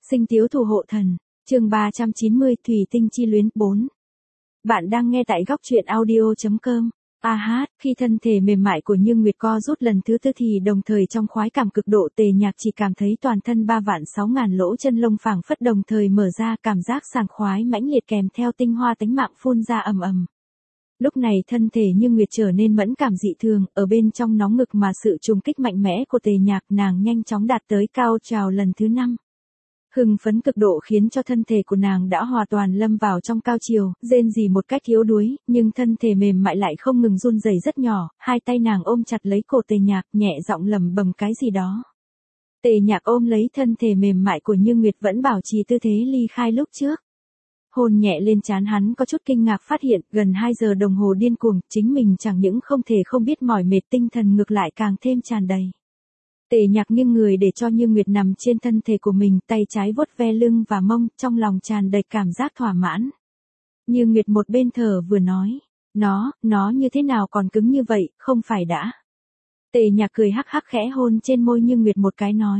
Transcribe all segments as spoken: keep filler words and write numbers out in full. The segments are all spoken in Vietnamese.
Sinh tiếu thủ hộ thần, chương ba trăm chín mươi Thủy tinh chi luyến bốn. Bạn đang nghe tại góc truyện audio chấm com. A hát, khi thân thể mềm mại của Như Nguyệt co rút lần thứ tư thì đồng thời trong khoái cảm cực độ, Tề Nhạc chỉ cảm thấy toàn thân ba vạn sáu ngàn lỗ chân lông phảng phất đồng thời mở ra, cảm giác sảng khoái mãnh liệt kèm theo tinh hoa tánh mạng phun ra ầm ầm. Lúc này thân thể Như Nguyệt trở nên mẫn cảm dị thường, ở bên trong nóng ngực mà sự trùng kích mạnh mẽ của Tề Nhạc, nàng nhanh chóng đạt tới cao trào lần thứ năm. Hưng phấn cực độ khiến cho thân thể của nàng đã hoàn toàn lâm vào trong cao chiều, rên rỉ một cách yếu đuối, nhưng thân thể mềm mại lại không ngừng run rẩy rất nhỏ, hai tay nàng ôm chặt lấy cổ Tề Nhạc, nhẹ giọng lẩm bẩm cái gì đó. Tề Nhạc ôm lấy thân thể mềm mại của Như Nguyệt vẫn bảo trì tư thế ly khai lúc trước. Hôn nhẹ lên trán hắn, có chút kinh ngạc phát hiện, gần hai giờ đồng hồ điên cuồng, chính mình chẳng những không thể không biết mỏi mệt, tinh thần ngược lại càng thêm tràn đầy. Tề Nhạc nghiêng người để cho Như Nguyệt nằm trên thân thể của mình, tay trái vuốt ve lưng và mông, trong lòng tràn đầy cảm giác thỏa mãn. Như Nguyệt một bên thở vừa nói, nó, nó như thế nào còn cứng như vậy, không phải đã. Tề Nhạc cười hắc hắc khẽ hôn trên môi Như Nguyệt một cái nói.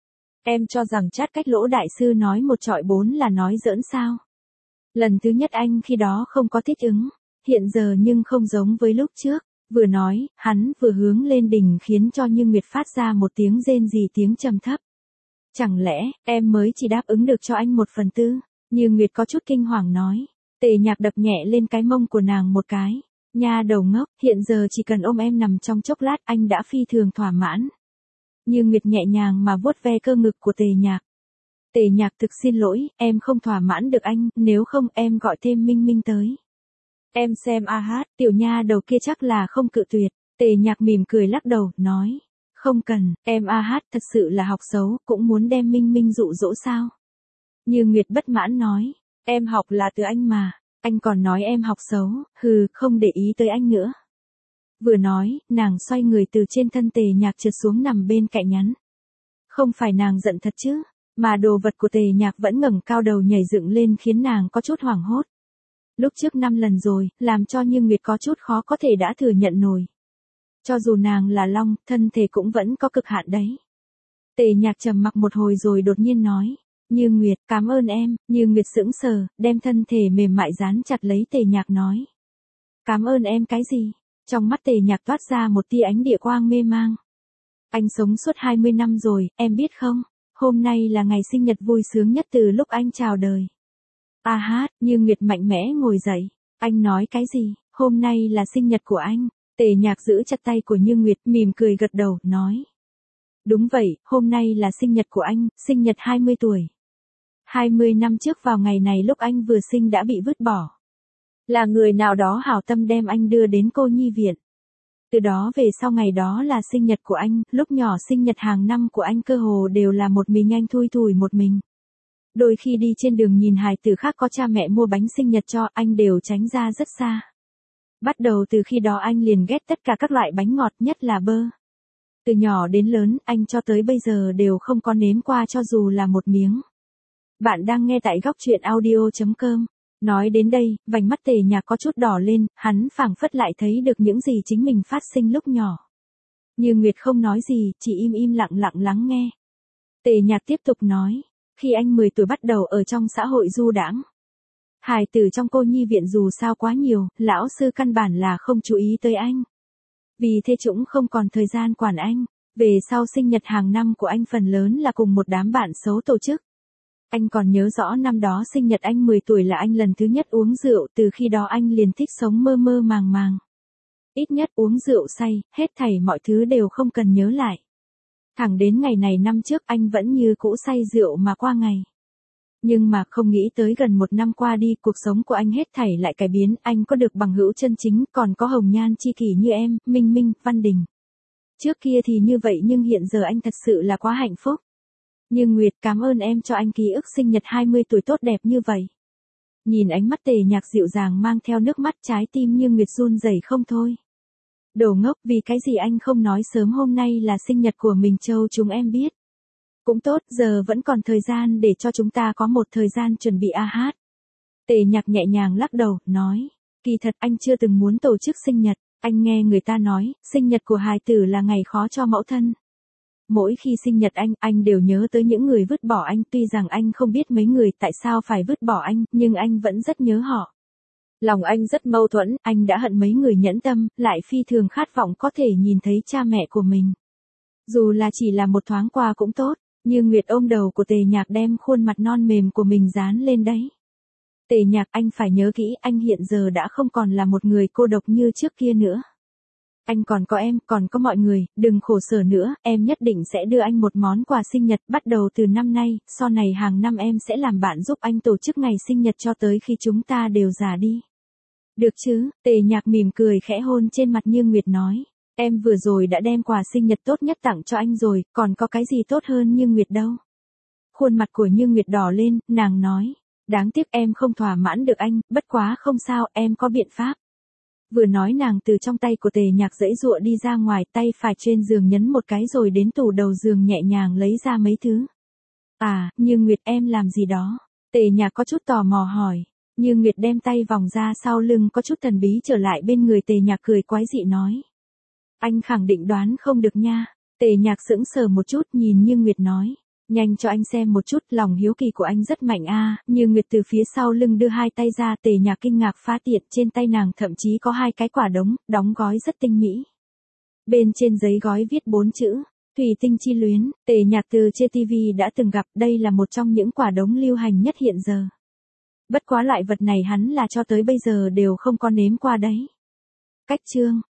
Em cho rằng chát cách Lỗ đại sư nói một trọi bốn là nói giỡn sao? Lần thứ nhất anh khi đó không có thích ứng, hiện giờ nhưng không giống với lúc trước. Vừa nói, hắn vừa hướng lên đỉnh khiến cho Như Nguyệt phát ra một tiếng rên rỉ, tiếng trầm thấp. Chẳng lẽ, em mới chỉ đáp ứng được cho anh một phần tư? Như Nguyệt có chút kinh hoàng nói. Tề Nhạc đập nhẹ lên cái mông của nàng một cái. Nha đầu ngốc, hiện giờ chỉ cần ôm em nằm trong chốc lát anh đã phi thường thỏa mãn. Như Nguyệt nhẹ nhàng mà vuốt ve cơ ngực của Tề Nhạc. Tề Nhạc thực xin lỗi, em không thỏa mãn được anh, nếu không em gọi thêm Minh Minh tới. Em xem A hát, tiểu nha đầu kia chắc là không cự tuyệt. Tề Nhạc mỉm cười lắc đầu, nói. Không cần, em A hát thật sự là học xấu, cũng muốn đem Minh Minh dụ dỗ sao? Như Nguyệt bất mãn nói. Em học là từ anh mà, anh còn nói em học xấu, hừ, không để ý tới anh nữa. Vừa nói, nàng xoay người từ trên thân Tề Nhạc trượt xuống nằm bên cạnh hắn. Không phải nàng giận thật chứ, mà đồ vật của Tề Nhạc vẫn ngẩng cao đầu nhảy dựng lên khiến nàng có chút hoảng hốt. Lúc trước năm lần rồi, làm cho Như Nguyệt có chút khó có thể đã thừa nhận nổi. Cho dù nàng là long, thân thể cũng vẫn có cực hạn đấy. Tề Nhạc trầm mặc một hồi rồi đột nhiên nói. Như Nguyệt, cảm ơn em. Như Nguyệt sững sờ, đem thân thể mềm mại dán chặt lấy Tề Nhạc nói. Cảm ơn em cái gì? Trong mắt Tề Nhạc toát ra một tia ánh địa quang mê mang. Anh sống suốt hai mươi năm rồi, em biết không? Hôm nay là ngày sinh nhật vui sướng nhất từ lúc anh chào đời. A hát, Như Nguyệt mạnh mẽ ngồi dậy. Anh nói cái gì? Hôm nay là sinh nhật của anh. Tề Nhạc giữ chặt tay của Như Nguyệt, mỉm cười gật đầu, nói. Đúng vậy, hôm nay là sinh nhật của anh, sinh nhật hai mươi tuổi. hai mươi năm trước vào ngày này lúc anh vừa sinh đã bị vứt bỏ. Là người nào đó hảo tâm đem anh đưa đến cô nhi viện. Từ đó về sau ngày đó là sinh nhật của anh, lúc nhỏ sinh nhật hàng năm của anh cơ hồ đều là một mình anh thui thủi một mình. Đôi khi đi trên đường nhìn hài tử khác có cha mẹ mua bánh sinh nhật cho, anh đều tránh ra rất xa. Bắt đầu từ khi đó anh liền ghét tất cả các loại bánh ngọt, nhất là bơ. Từ nhỏ đến lớn, anh cho tới bây giờ đều không có nếm qua cho dù là một miếng. Bạn đang nghe tại góc truyện audio chấm com. Nói đến đây, vành mắt Tề Nhạc có chút đỏ lên, hắn phảng phất lại thấy được những gì chính mình phát sinh lúc nhỏ. Như Nguyệt không nói gì, chỉ im im lặng lặng lắng nghe. Tề Nhạc tiếp tục nói. Khi anh mười tuổi bắt đầu ở trong xã hội du đãng. Hài tử trong cô nhi viện dù sao quá nhiều, lão sư căn bản là không chú ý tới anh. Vì thế chúng không còn thời gian quản anh. Về sau sinh nhật hàng năm của anh phần lớn là cùng một đám bạn xấu tổ chức. Anh còn nhớ rõ năm đó sinh nhật anh mười tuổi là anh lần thứ nhất uống rượu, từ khi đó anh liền thích sống mơ mơ màng màng. Ít nhất uống rượu say, hết thảy mọi thứ đều không cần nhớ lại. Thẳng đến ngày này năm trước anh vẫn như cũ say rượu mà qua ngày. Nhưng mà không nghĩ tới gần một năm qua đi, cuộc sống của anh hết thảy lại cải biến, anh có được bằng hữu chân chính, còn có hồng nhan chi kỷ như em, Minh Minh, Văn Đình. Trước kia thì như vậy nhưng hiện giờ anh thật sự là quá hạnh phúc. Như Nguyệt, cảm ơn em cho anh ký ức sinh nhật hai mươi tuổi tốt đẹp như vậy. Nhìn ánh mắt Tề Nhạc dịu dàng mang theo nước mắt, trái tim Như Nguyệt run rẩy không thôi. Đồ ngốc, vì cái gì anh không nói sớm hôm nay là sinh nhật của mình châu chúng em biết. Cũng tốt, giờ vẫn còn thời gian để cho chúng ta có một thời gian chuẩn bị A hát. Tề Nhạc nhẹ nhàng lắc đầu, nói. Kỳ thật anh chưa từng muốn tổ chức sinh nhật, anh nghe người ta nói, sinh nhật của hài tử là ngày khó cho mẫu thân. Mỗi khi sinh nhật anh, anh đều nhớ tới những người vứt bỏ anh, tuy rằng anh không biết mấy người tại sao phải vứt bỏ anh, nhưng anh vẫn rất nhớ họ. Lòng anh rất mâu thuẫn, anh đã hận mấy người nhẫn tâm, lại phi thường khát vọng có thể nhìn thấy cha mẹ của mình. Dù là chỉ là một thoáng qua cũng tốt, Như Nguyệt ôm đầu của Tề Nhạc đem khuôn mặt non mềm của mình dán lên đấy. Tề Nhạc, anh phải nhớ kỹ, anh hiện giờ đã không còn là một người cô độc như trước kia nữa. Anh còn có em, còn có mọi người, đừng khổ sở nữa, em nhất định sẽ đưa anh một món quà sinh nhật, bắt đầu từ năm nay, sau này hàng năm em sẽ làm bạn giúp anh tổ chức ngày sinh nhật cho tới khi chúng ta đều già đi. Được chứ? Tề Nhạc mỉm cười khẽ hôn trên mặt Như Nguyệt nói, em vừa rồi đã đem quà sinh nhật tốt nhất tặng cho anh rồi, còn có cái gì tốt hơn Như Nguyệt đâu. Khuôn mặt của Như Nguyệt đỏ lên, nàng nói, đáng tiếc em không thỏa mãn được anh, bất quá không sao, em có biện pháp. Vừa nói nàng từ trong tay của Tề Nhạc giãy giụa đi ra ngoài, tay phải trên giường nhấn một cái rồi đến tủ đầu giường nhẹ nhàng lấy ra mấy thứ. À, Như Nguyệt, em làm gì đó? Tề Nhạc có chút tò mò hỏi. Như Nguyệt đem tay vòng ra sau lưng có chút thần bí trở lại bên người Tề Nhạc cười quái dị nói. Anh khẳng định đoán không được nha. Tề Nhạc sững sờ một chút nhìn Như Nguyệt nói. Nhanh cho anh xem một chút, lòng hiếu kỳ của anh rất mạnh a. À. Như Nguyệt từ phía sau lưng đưa hai tay ra, Tề Nhạc kinh ngạc phá tiện, trên tay nàng thậm chí có hai cái quả đống, đóng gói rất tinh mỹ. Bên trên giấy gói viết bốn chữ, Thủy Tinh Chi Luyến. Tề Nhạc từ trên ti vi đã từng gặp, đây là một trong những quả đống lưu hành nhất hiện giờ. Bất quá loại vật này hắn là cho tới bây giờ đều không có nếm qua đấy. Cách chương